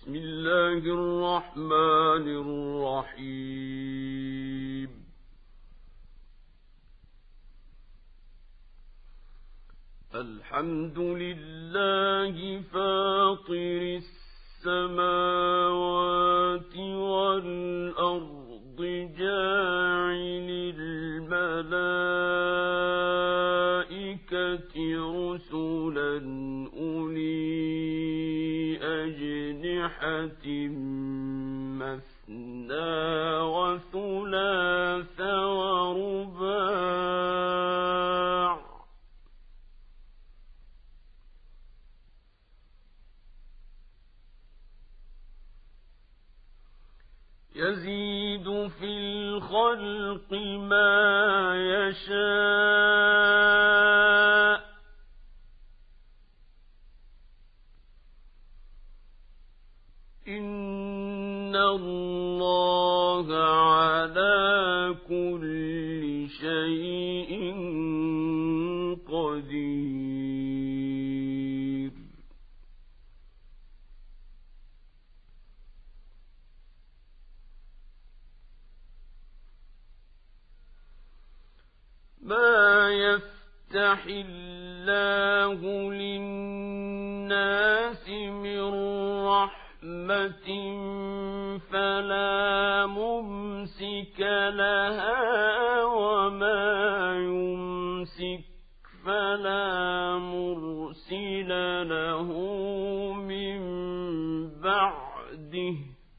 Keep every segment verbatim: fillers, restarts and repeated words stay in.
بسم الله الرحمن الرحيم. الحمد لله فاطر السماوات والأرض جاعل الملائكة رسلا أولي أجنحة مثنى وثلاث ورباع يزيد في الخلق ما يشاء إن الله على كل شيء قدير. ما يفتح الله للناس من رحمة فلا ممسك لها وما يمسك فلا مرسل له من بعده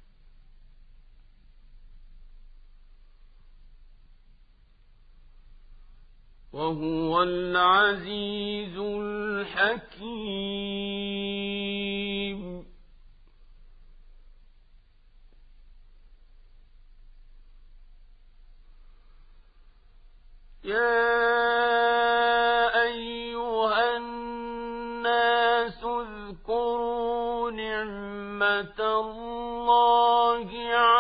وهو العزيز الحكيم. يا أيها الناس اذكروا نعمة الله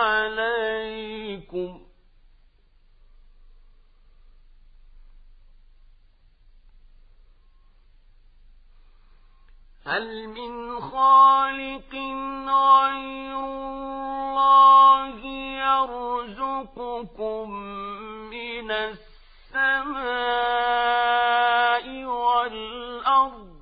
عليكم هل من خالق غير الله يرزقكم من السماء والأرض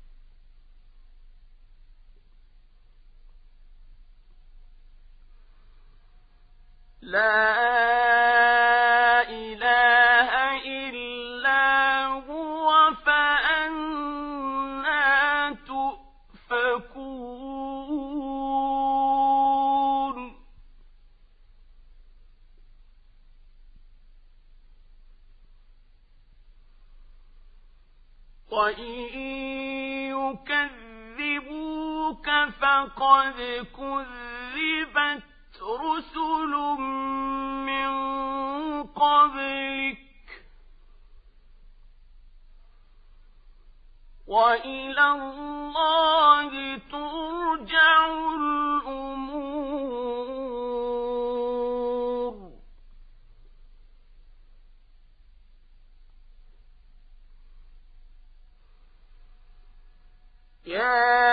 لا إله إلا هو فأنى تؤفكون. وإن يكذبوك فقد كذبت رسل من قبلك وإلى الله ترجع الأمور. يا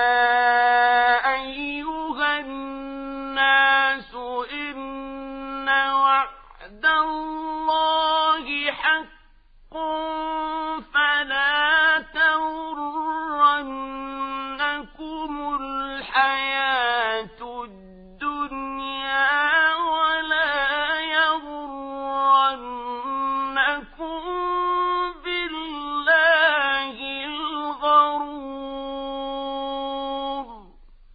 أيها الناس إن وعد الله حق فلا تغرنكم الحياة الدنيا ولا يغرنكم بالله الغرور.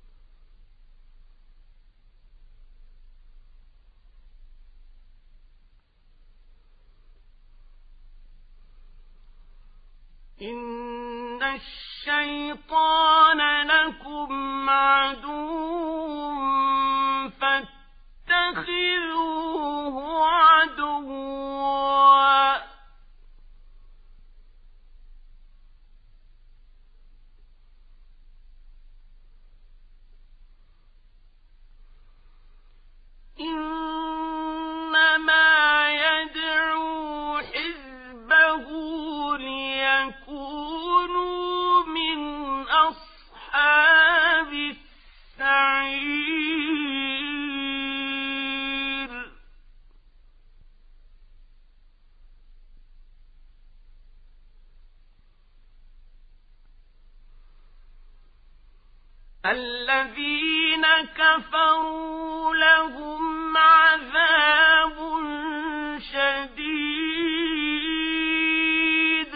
إن الشيطان لكم عدو فاتخذوه عدوا إنما يدعو حزبه ليكونوا من أصحاب الذين كفروا لهم عذاب شديد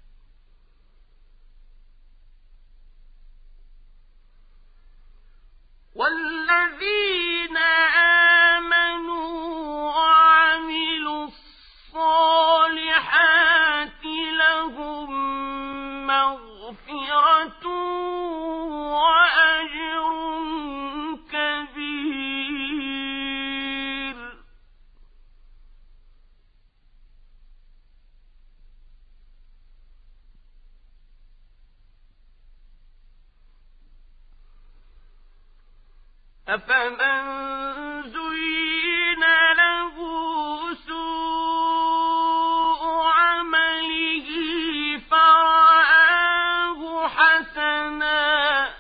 والذين آمنوا وعملوا الصالحات لهم مغفرة وأجر كبير. أفمن زين له سوء عمله فرآه حسنا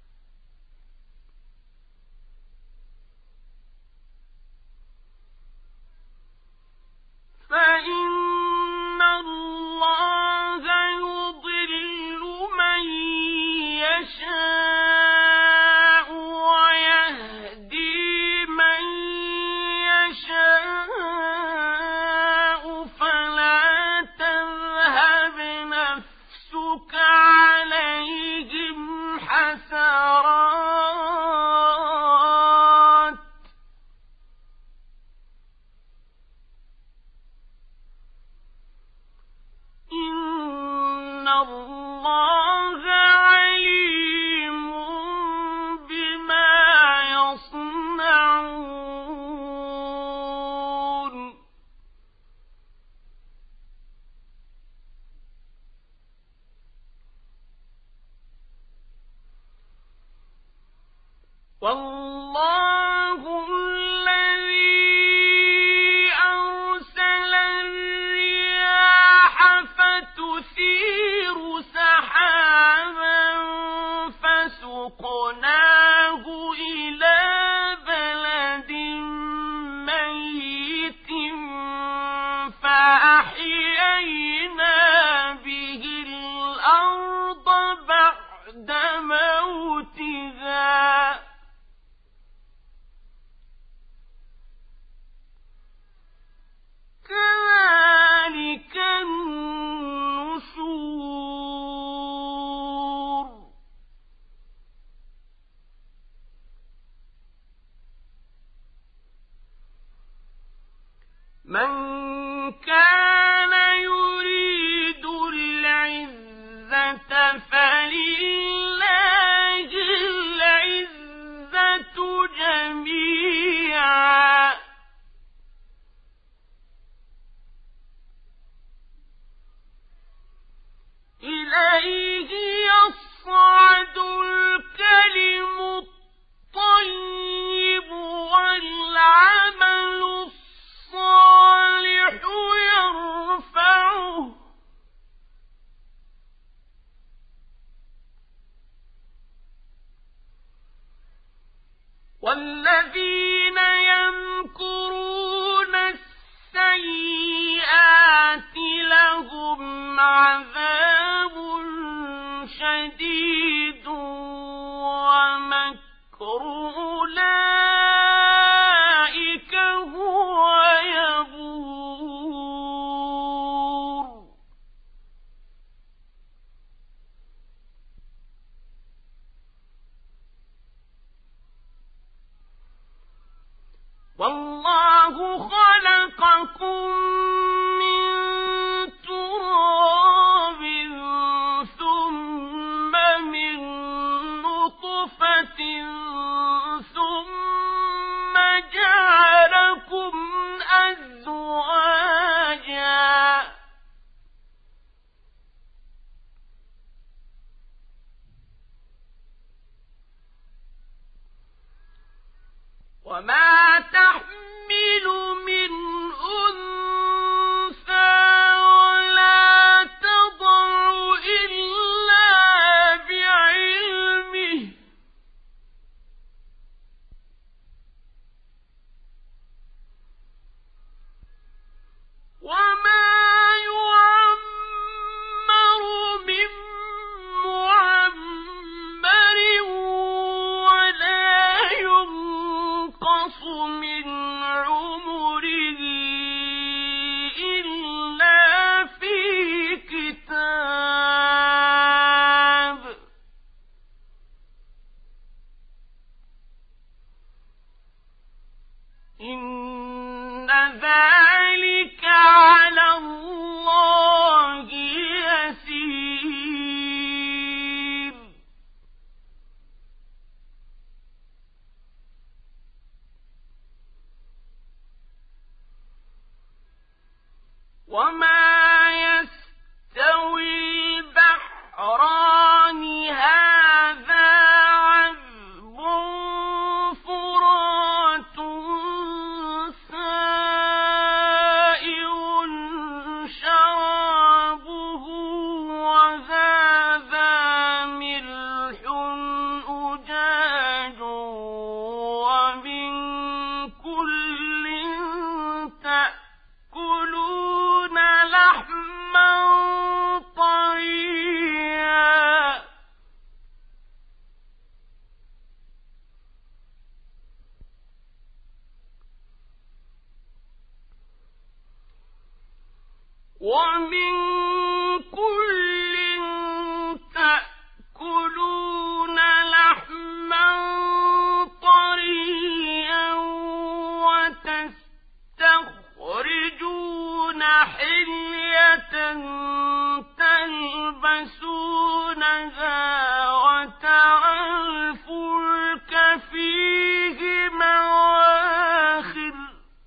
فإن الله يضل من يشاء ويهدي من يشاء فلا تذهب نفسك عليهم حسرات إن الله عليم بما يصنعون. والله الذي أرسل الرياح فتثير سحابا فسقناه إلى بلد ميت فأحيينا به الأرض بعد موتها كذلك النشور. من كان يريد العزة فلله العزة جميعا إليه يصعد الكلم الطيب والعمل الصالح يرفعه والذين يمكرون السيئات لهم عذاب شديد ومكر أولئك هو يبور. والله خلقكم من تراب ثم من نطفة ثم جعلكم أزواجا وما تحمل من أنثى ولا تضع إلا بعلمه وما يعمر من معمر إن ذلك على الله يسير. وما يستوي البحران هذا عذب فرات سائغ شرابه وهذا ملح أجاج ومن كل تأكلون لحما طريا ومن كل تأكلون لحما طريا وتستخرجون حلية تلبسونها وترى الفلك فيه مواخر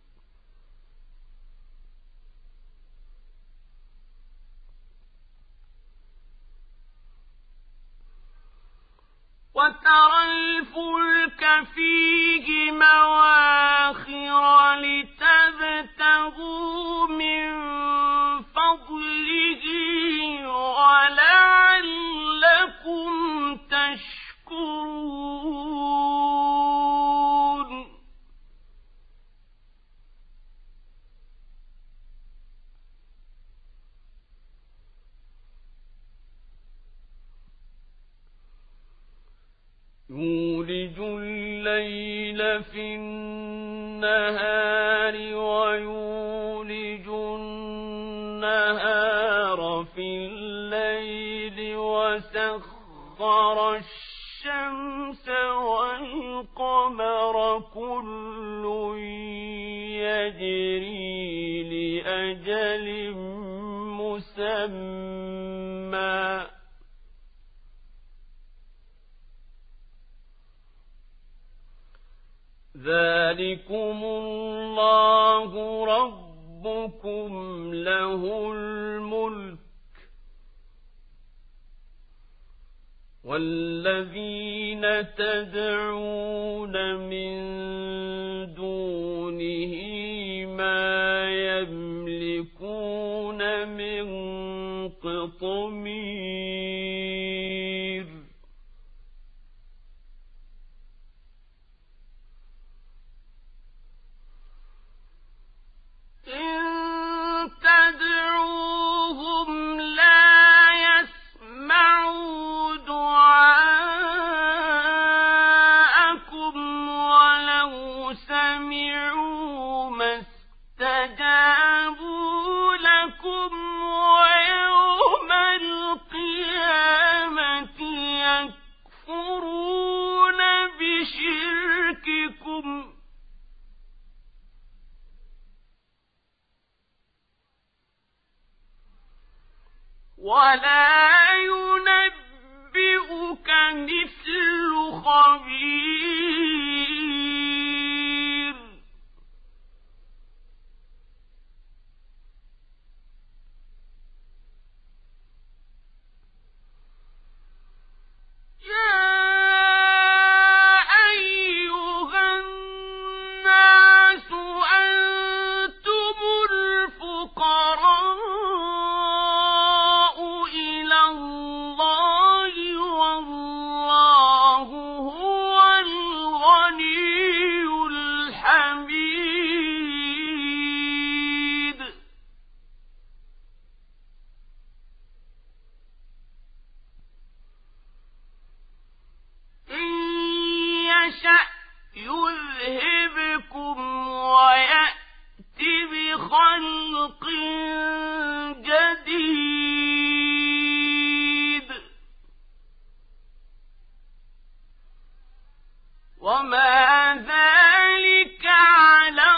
وترى الفلك فيه مواخر لتبتغوا من فضله ولعلكم تشكرون. يولج الليل في النهار ويولج النهار في الليل وسخر الشمس والقمر كل يجري لأجل مسمى ذلكم الله ربكم له الملك والذين تدعون من دونه ما يملكون من قطمير. إن تدعوهم لا يسمعوا دعاءكم ولو سمعوا ما استجابوا لكم ويوم القيامة يكفرون بشرككم ولا ينبئك مثل خبير. يا أيها الناس أنتم الفقراء إلى الله والله هو الغني الحميد. إن يشأ يذهبكم ويأت بخلق جديد وما ذلك على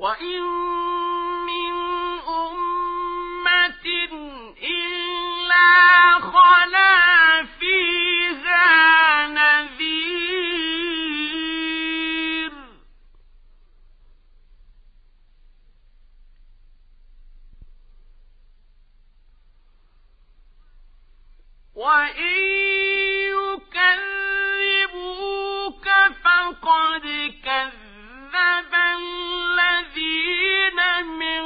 وإن من أمة إلا خلا فيها نذير وإن يكذبوك فقد كذب الذين من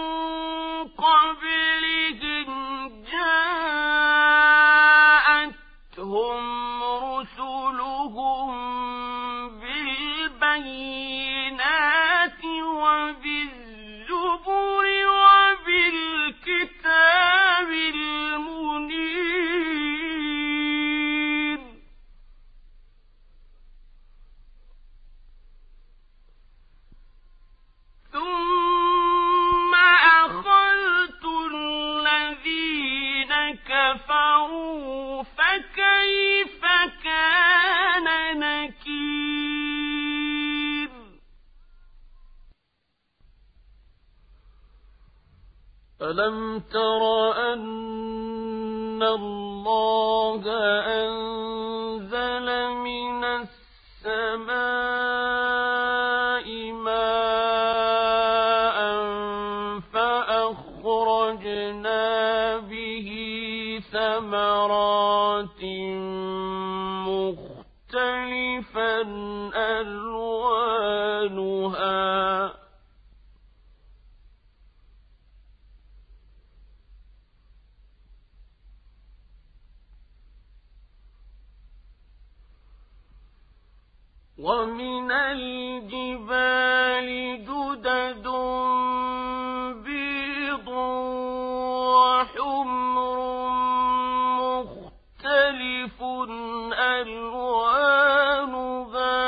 قبلهم جاءتهم رسلهم بالبينات وبالزبر وبالكتاب المنير ثم أخذت الذين كفروا فكيف كان نكير ألم تر أن الله أنزل من السماء ماء فأخرجنا به ثمرات مختلفا ألوانها ومن الجبال جدد بيض وحمر مختلف ألوانها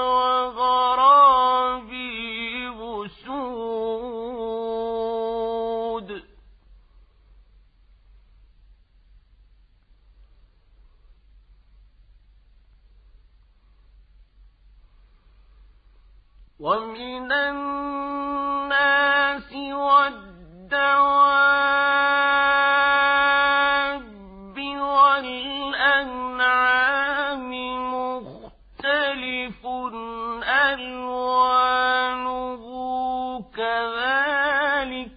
وغرابيب سود ومن الناس والدواب والأنعام مختلف ألوانه كذلك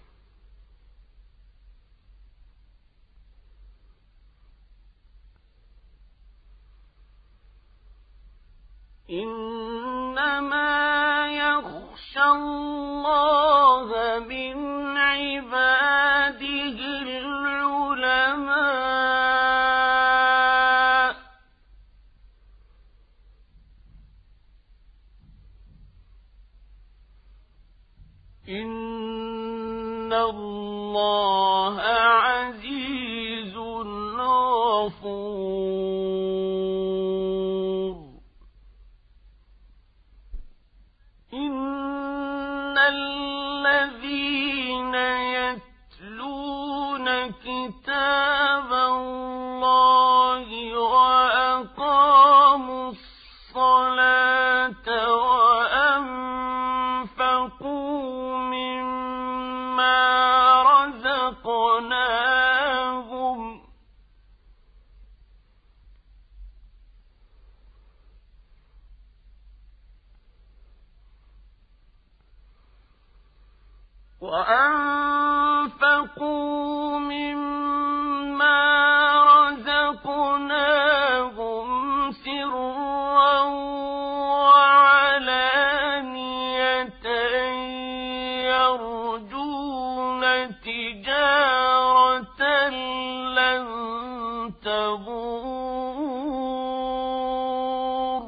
إنما يخشى الله من عباده العلماء إن الله عزيز غفور إن الذين يتلون كتاب الله وأقاموا الصلاة وأنفقوا مما رزقناهم وأنفقوا مما رزقناهم سرا وعلانية يرجون تجارة لن تبور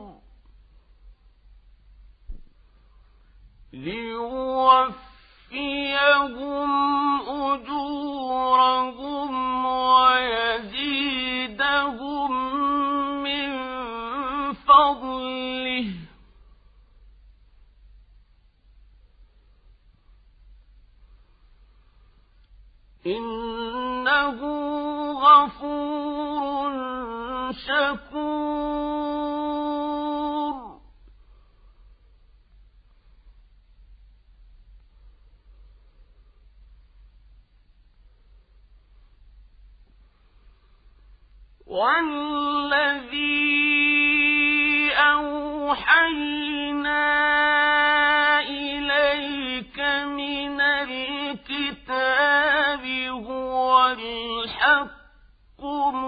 ليوفيهم أجورهم ويزيدهم من فضله إنه غفور شكور والذي أوحينا إليك من الكتاب هو الحق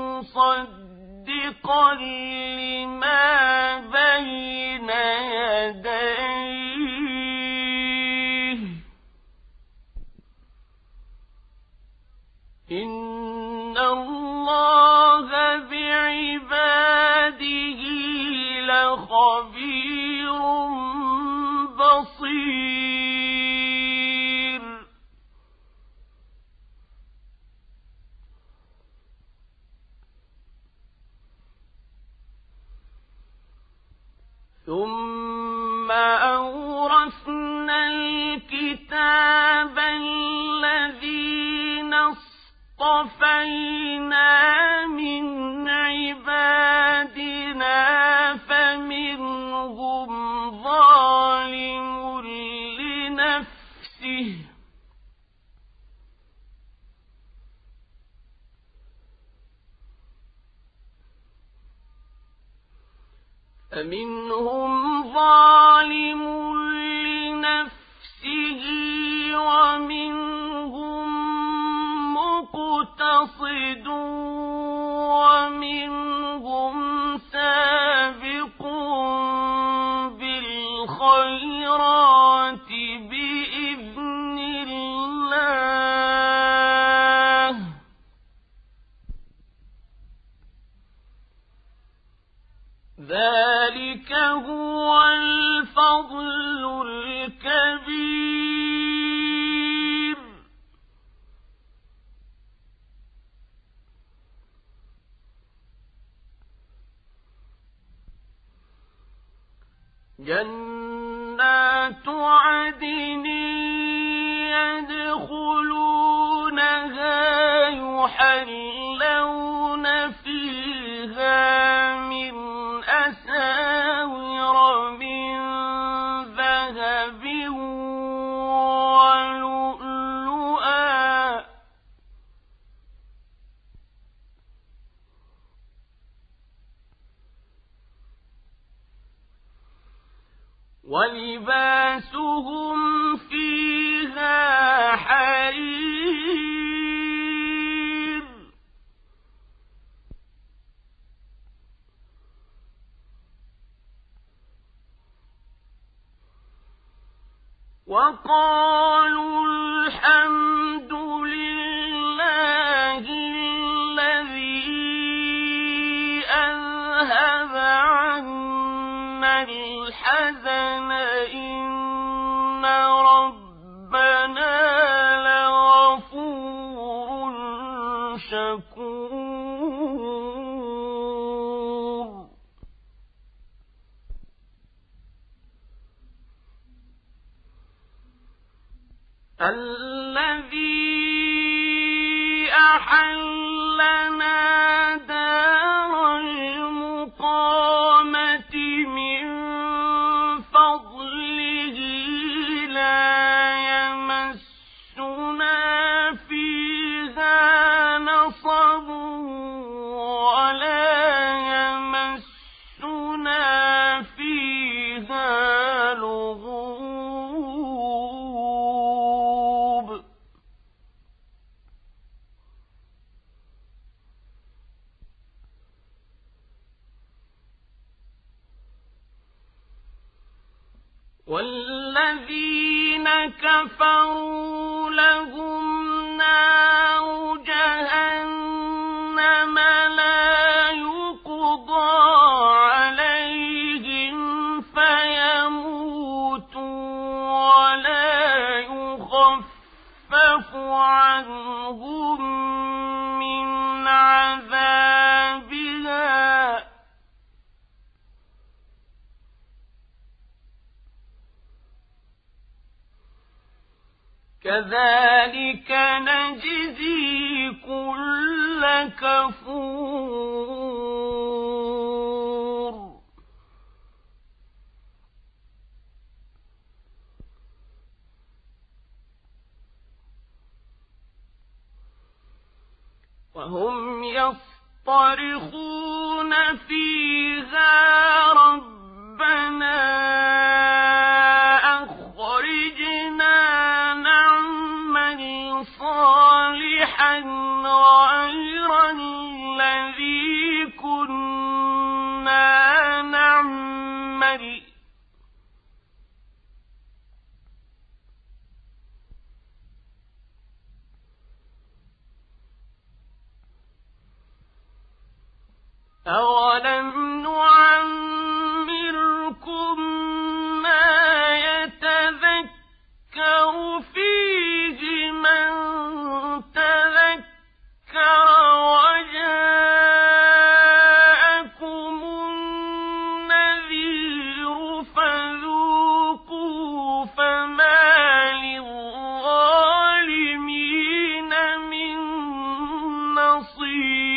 مصدقا لما بين يديه إن الله بعباده لخبير بصير ثم أورثنا الكتاب الذين اصطفينا من عبادنا فمنهم ظالم لنفسه فمنهم ظالم لنفسه ومنهم مقتصد ومنهم سابق بالخيرات بإذن الله ذلك هو الفضل الكبير جنات عدن يدخلونها يحلون فيها من أساور من ذهب ولؤلؤا ولباسهم فيها حرير وقالوا الحمد لله الذي أذهب عنا الحزن إن ربنا لغفور شكور الذي أحلنا دار المقامة من فضله لا يمسنا فيها نصب ولا يمسنا فيها لغوب والذين كفروا لهم نار جهنم لا يقضى عليهم فيموتوا ولا يخفف عنهم من عذابها كذلك نجزي كل كفور وهم يصطفون يصطرخون فيها ربنا أخرجنا نعمل صالحا غير الذي كنا نعمل أولم نعمركم ما يتذكر فيه من تذكر وجاءكم النذير فذوقوا فما للظالمين من نصير.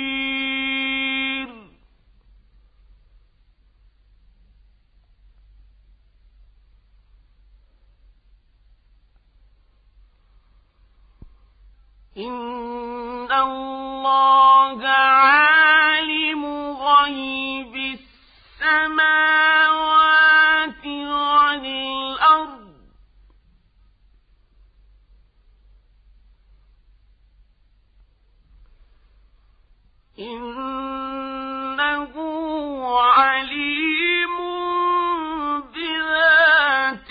إن الله عالم غيب السماوات والأرض إنه عليم بذات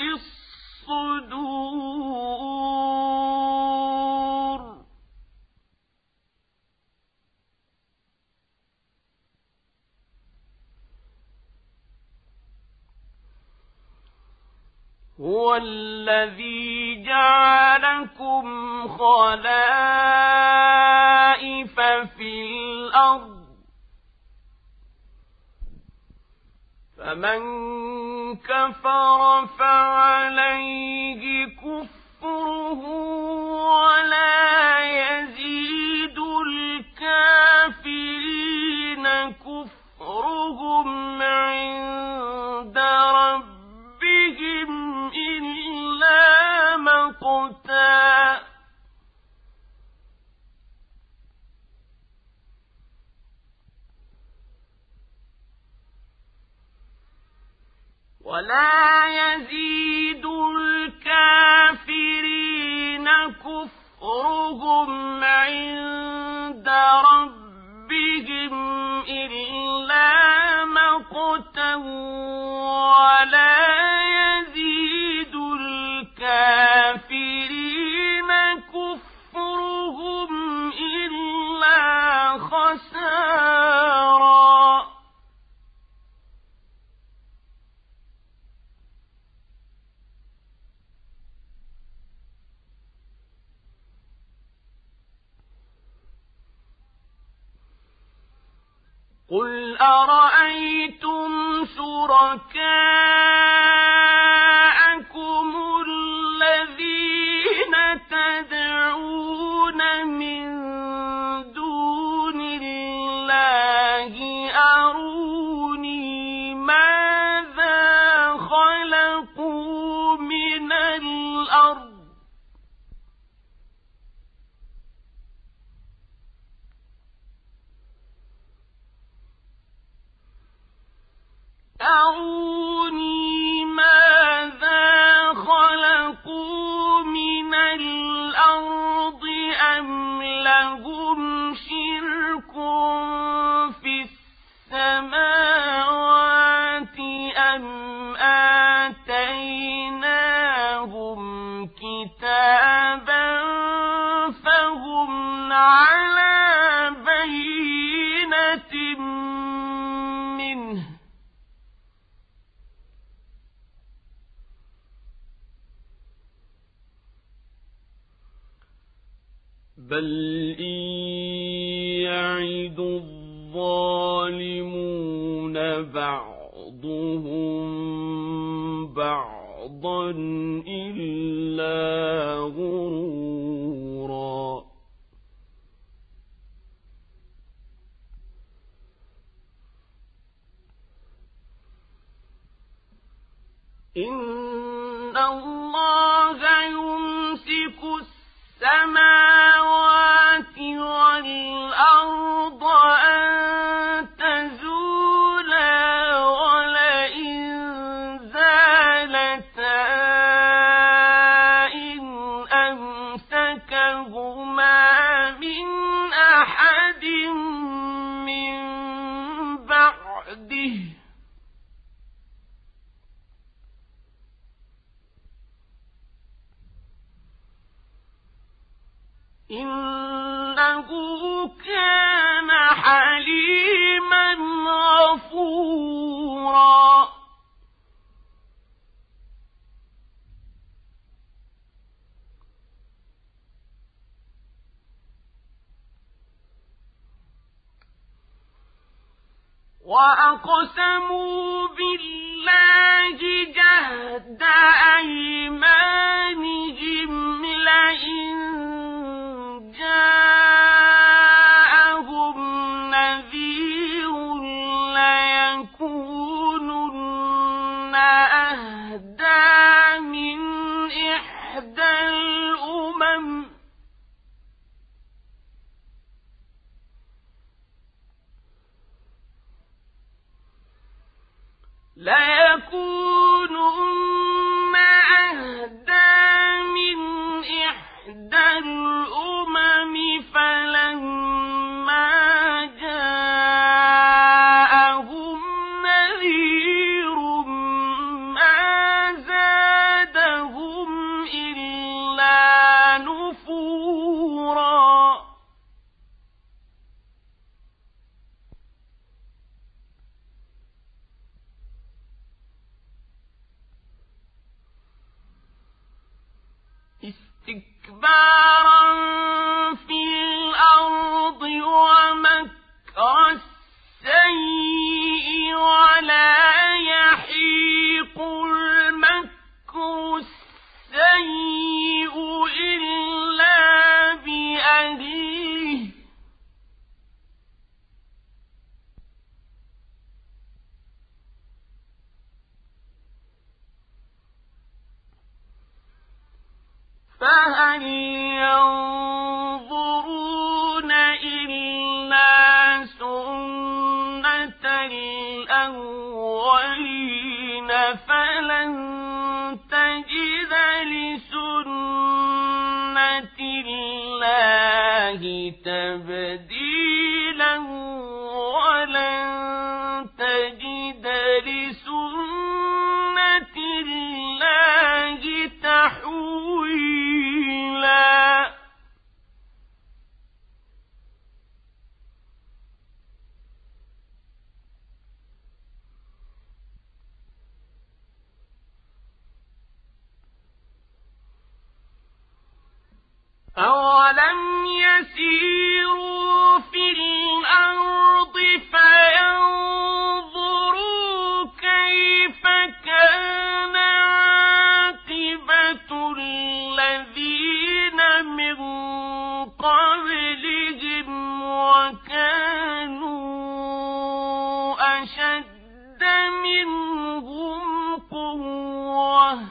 الصدور. هو الذي جعلكم خلائف في الأرض فمن كفر فعليه كفره ولا يزيد الكافرين كفرهم عند ربهم إلا مقتا. ولا يزيد الكافرين كفرهم عند ربهم إلا مقتا ولا يزيد الكافرين كفرهم إلا خسارا. قل أرأيتم شركاءكم الذين تدعون من دون الله أروني ماذا خلقوا من الأرض أروني ماذا خلقوا من الأرض أم لهم شرك في السماوات أم آتيناهم كتابا فهم على بينة منه بل إن يعد الظالمون بعضهم بعضا إلا غرورا. إن الله يمسك السماوات والأرض إنه كان حليما غفورا وأقسموا بالله جهد أيمانهم لئن جاءهم نذير ليكونن أهدى من إحدى الأمم ليكونن أهدى من إحدى الأمم فلما جاءهم نذير ما زادهم إلا نفورا استكبارا في الأرض ومكر السيء ولا يحيق المكر السيء إلا بأهله فهل ينظرون إلا سنة الأولين فلن تجد لسنة الله تبديلا ولن تجد لسنة الله تحويلا أولم يسيروا في الأرض فينظروا كيف كان عاقبة الذين من قبلهم وكانوا أشد منهم قوة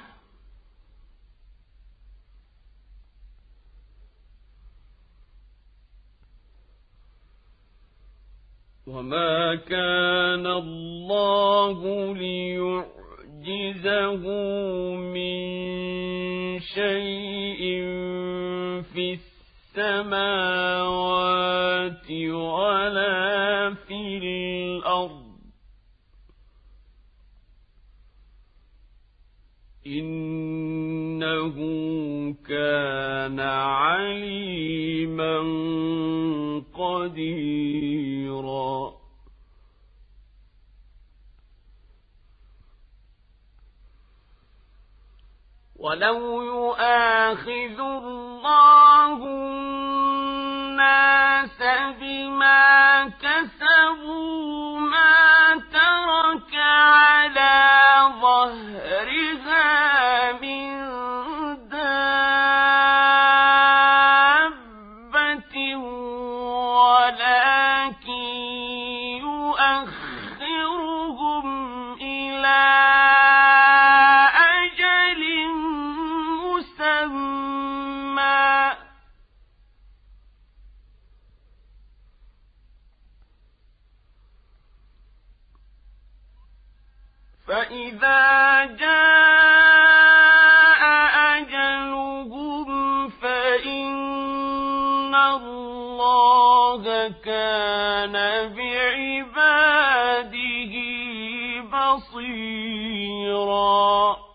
وما كان الله ليعجزه من شيء في السماوات ولا في الأرض إنه كان عليما قديرا ولو يؤاخذ الله الناس بما كسبوا ما ترك على ظهرها من دابة ولكن يؤخرهم إلى أجل مسمى فإذا جاء أجلهم فإن الله كان بعباده بصيرا